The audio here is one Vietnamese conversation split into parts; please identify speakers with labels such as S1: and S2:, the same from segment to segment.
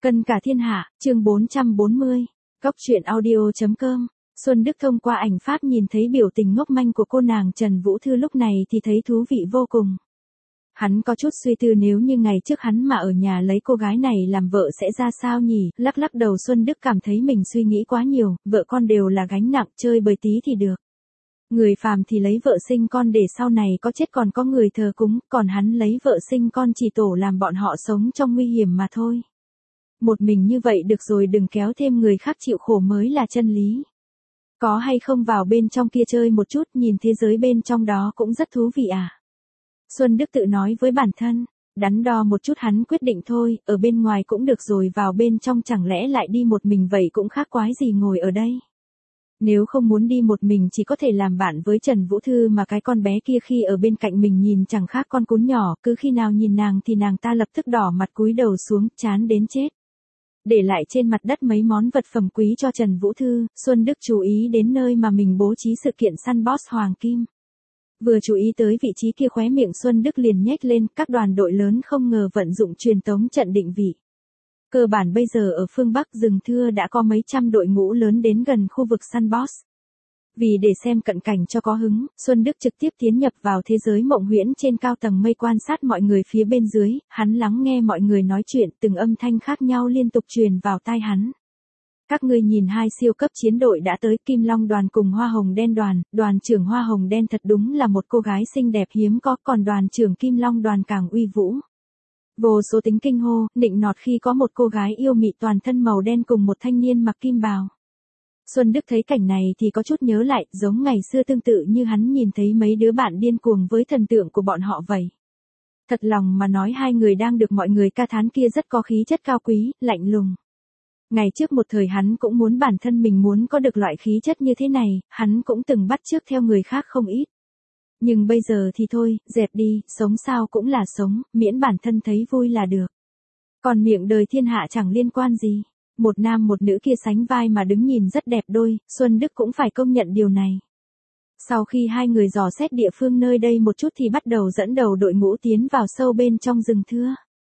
S1: Cân cả thiên hạ, chương 440. Góc truyện audio.com. Xuân Đức thông qua ảnh pháp nhìn thấy biểu tình ngốc manh của cô nàng Trần Vũ Thư lúc này thì thấy thú vị vô cùng. Hắn có chút suy tư nếu như ngày trước hắn mà ở nhà lấy cô gái này làm vợ sẽ ra sao nhỉ, lắc lắc đầu Xuân Đức cảm thấy mình suy nghĩ quá nhiều, vợ con đều là gánh nặng, chơi bời tí thì được. Người phàm thì lấy vợ sinh con để sau này có chết còn có người thờ cúng, còn hắn lấy vợ sinh con chỉ tổ làm bọn họ sống trong nguy hiểm mà thôi. Một mình như vậy được rồi, đừng kéo thêm người khác chịu khổ mới là chân lý. Có hay không vào bên trong kia chơi một chút, nhìn thế giới bên trong đó cũng rất thú vị à. Xuân Đức tự nói với bản thân, đắn đo một chút hắn quyết định thôi, ở bên ngoài cũng được rồi, vào bên trong chẳng lẽ lại đi một mình vậy cũng khác quái gì ngồi ở đây. Nếu không muốn đi một mình chỉ có thể làm bạn với Trần Vũ Thư, mà cái con bé kia khi ở bên cạnh mình nhìn chẳng khác con cún nhỏ, cứ khi nào nhìn nàng thì nàng ta lập tức đỏ mặt cúi đầu xuống, chán đến chết. Để lại trên mặt đất mấy món vật phẩm quý cho Trần Vũ Thư, Xuân Đức chú ý đến nơi mà mình bố trí sự kiện săn boss Hoàng Kim. Vừa chú ý tới vị trí kia khóe miệng Xuân Đức liền nhếch lên, các đoàn đội lớn không ngờ vận dụng truyền tống trận định vị. Cơ bản bây giờ ở phương Bắc rừng thưa đã có mấy trăm đội ngũ lớn đến gần khu vực săn boss. Vì để xem cận cảnh cho có hứng, Xuân Đức trực tiếp tiến nhập vào thế giới mộng huyễn trên cao tầng mây quan sát mọi người phía bên dưới, hắn lắng nghe mọi người nói chuyện, từng âm thanh khác nhau liên tục truyền vào tai hắn. Các ngươi nhìn, hai siêu cấp chiến đội đã tới, Kim Long đoàn cùng Hoa Hồng Đen đoàn, đoàn trưởng Hoa Hồng Đen thật đúng là một cô gái xinh đẹp hiếm có, còn đoàn trưởng Kim Long đoàn càng uy vũ. Vô số tính kinh hô, nịnh nọt khi có một cô gái yêu mị toàn thân màu đen cùng một thanh niên mặc kim bào. Xuân Đức thấy cảnh này thì có chút nhớ lại, giống ngày xưa tương tự như hắn nhìn thấy mấy đứa bạn điên cuồng với thần tượng của bọn họ vậy. Thật lòng mà nói, hai người đang được mọi người ca thán kia rất có khí chất cao quý, lạnh lùng. Ngày trước một thời hắn cũng muốn bản thân mình muốn có được loại khí chất như thế này, hắn cũng từng bắt chước theo người khác không ít. Nhưng bây giờ thì thôi, dẹp đi, sống sao cũng là sống, miễn bản thân thấy vui là được. Còn miệng đời thiên hạ chẳng liên quan gì. Một nam một nữ kia sánh vai mà đứng nhìn rất đẹp đôi, Xuân Đức cũng phải công nhận điều này. Sau khi hai người dò xét địa phương nơi đây một chút thì bắt đầu dẫn đầu đội ngũ tiến vào sâu bên trong rừng thưa.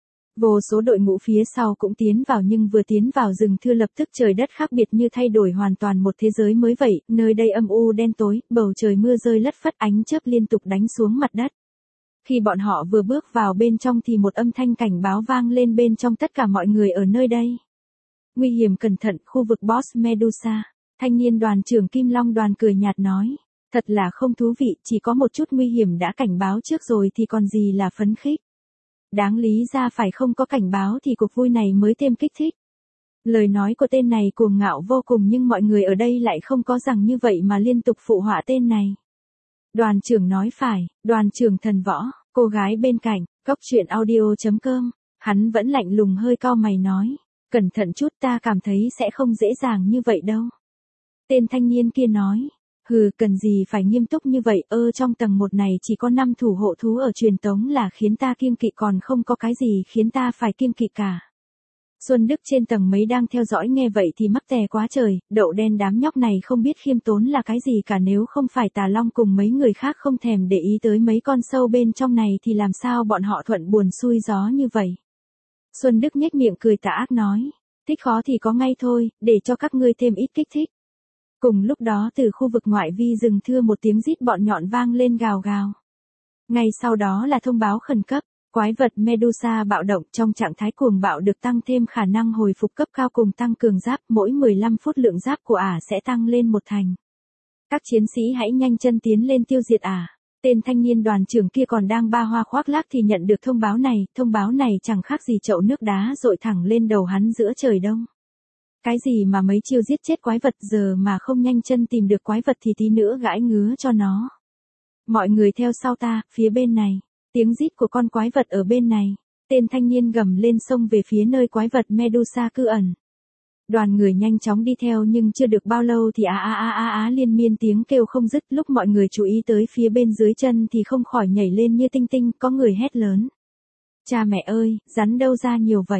S1: Vô số đội ngũ phía sau cũng tiến vào, nhưng vừa tiến vào rừng thưa lập tức trời đất khác biệt như thay đổi hoàn toàn một thế giới mới vậy, nơi đây âm u đen tối, bầu trời mưa rơi lất phất, ánh chớp liên tục đánh xuống mặt đất. Khi bọn họ vừa bước vào bên trong thì một âm thanh cảnh báo vang lên bên trong tất cả mọi người ở nơi đây. Nguy hiểm, cẩn thận, khu vực Boss Medusa. Thanh niên đoàn trưởng Kim Long đoàn cười nhạt nói. Thật là không thú vị, chỉ có một chút nguy hiểm đã cảnh báo trước rồi thì còn gì là phấn khích. Đáng lý ra phải không có cảnh báo thì cuộc vui này mới thêm kích thích. Lời nói của tên này cuồng ngạo vô cùng, nhưng mọi người ở đây lại không có rằng như vậy mà liên tục phụ họa tên này. Đoàn trưởng nói phải, đoàn trưởng thần võ, cô gái bên cạnh, góc truyện audio.com, hắn vẫn lạnh lùng hơi cau mày nói. Cẩn thận chút, ta cảm thấy sẽ không dễ dàng như vậy đâu. Tên thanh niên kia nói. Hừ, cần gì phải nghiêm túc như vậy, trong tầng 1 này chỉ có 5 thủ hộ thú ở truyền tống là khiến ta kiêng kỵ, còn không có cái gì khiến ta phải kiêng kỵ cả. Xuân Đức trên tầng mấy đang theo dõi nghe vậy thì mắc tè quá trời, đậu đen, đám nhóc này không biết khiêm tốn là cái gì cả, nếu không phải Tà Long cùng mấy người khác không thèm để ý tới mấy con sâu bên trong này thì làm sao bọn họ thuận buồn xuôi gió như vậy. Xuân Đức nhếch miệng cười tà ác nói, thích khó thì có ngay thôi, để cho các ngươi thêm ít kích thích. Cùng lúc đó từ khu vực ngoại vi rừng thưa một tiếng rít bọn nhọn vang lên gào gào. Ngay sau đó là thông báo khẩn cấp, quái vật Medusa bạo động trong trạng thái cuồng bạo được tăng thêm khả năng hồi phục cấp cao cùng tăng cường giáp, mỗi 15 phút lượng giáp của ả sẽ tăng lên 1 thành. Các chiến sĩ hãy nhanh chân tiến lên tiêu diệt ả. Tên thanh niên đoàn trưởng kia còn đang ba hoa khoác lác thì nhận được thông báo này chẳng khác gì chậu nước đá dội thẳng lên đầu hắn giữa trời đông. Cái gì mà mấy chiêu giết chết quái vật, giờ mà không nhanh chân tìm được quái vật thì tí nữa gãi ngứa cho nó. Mọi người theo sau ta, phía bên này, tiếng rít của con quái vật ở bên này. Tên thanh niên gầm lên xông về phía nơi quái vật Medusa cư ẩn. Đoàn người nhanh chóng đi theo nhưng chưa được bao lâu thì liên miên tiếng kêu không dứt, lúc mọi người chú ý tới phía bên dưới chân thì không khỏi nhảy lên như tinh tinh, có người hét lớn. Cha mẹ ơi, rắn đâu ra nhiều vậy?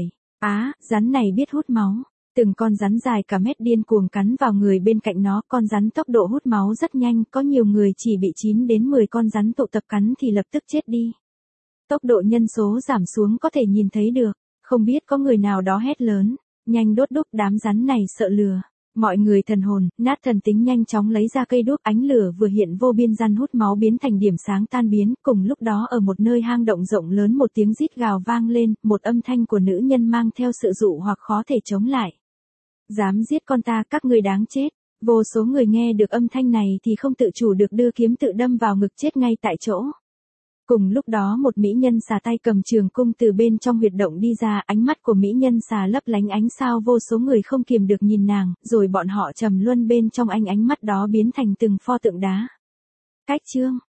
S1: Rắn này biết hút máu. Từng con rắn dài cả mét điên cuồng cắn vào người bên cạnh nó, con rắn tốc độ hút máu rất nhanh, có nhiều người chỉ bị 9 đến 10 con rắn tụ tập cắn thì lập tức chết đi. Tốc độ nhân số giảm xuống có thể nhìn thấy được. Không biết có người nào đó hét lớn, nhanh đốt đúc, đám rắn này sợ lửa. Mọi người thần hồn, nát thần tính nhanh chóng lấy ra cây đuốc, ánh lửa vừa hiện vô biên răn hút máu biến thành điểm sáng tan biến. Cùng lúc đó ở một nơi hang động rộng lớn một tiếng rít gào vang lên, một âm thanh của nữ nhân mang theo sự dụ hoặc khó thể chống lại. Dám giết con ta, các ngươi đáng chết. Vô số người nghe được âm thanh này thì không tự chủ được đưa kiếm tự đâm vào ngực chết ngay tại chỗ. Cùng lúc đó một mỹ nhân xà tay cầm trường cung từ bên trong huyệt động đi ra, ánh mắt của mỹ nhân xà lấp lánh ánh sao, vô số người không kiềm được nhìn nàng, rồi bọn họ trầm luân bên trong ánh mắt đó biến thành từng pho tượng đá. Cách chương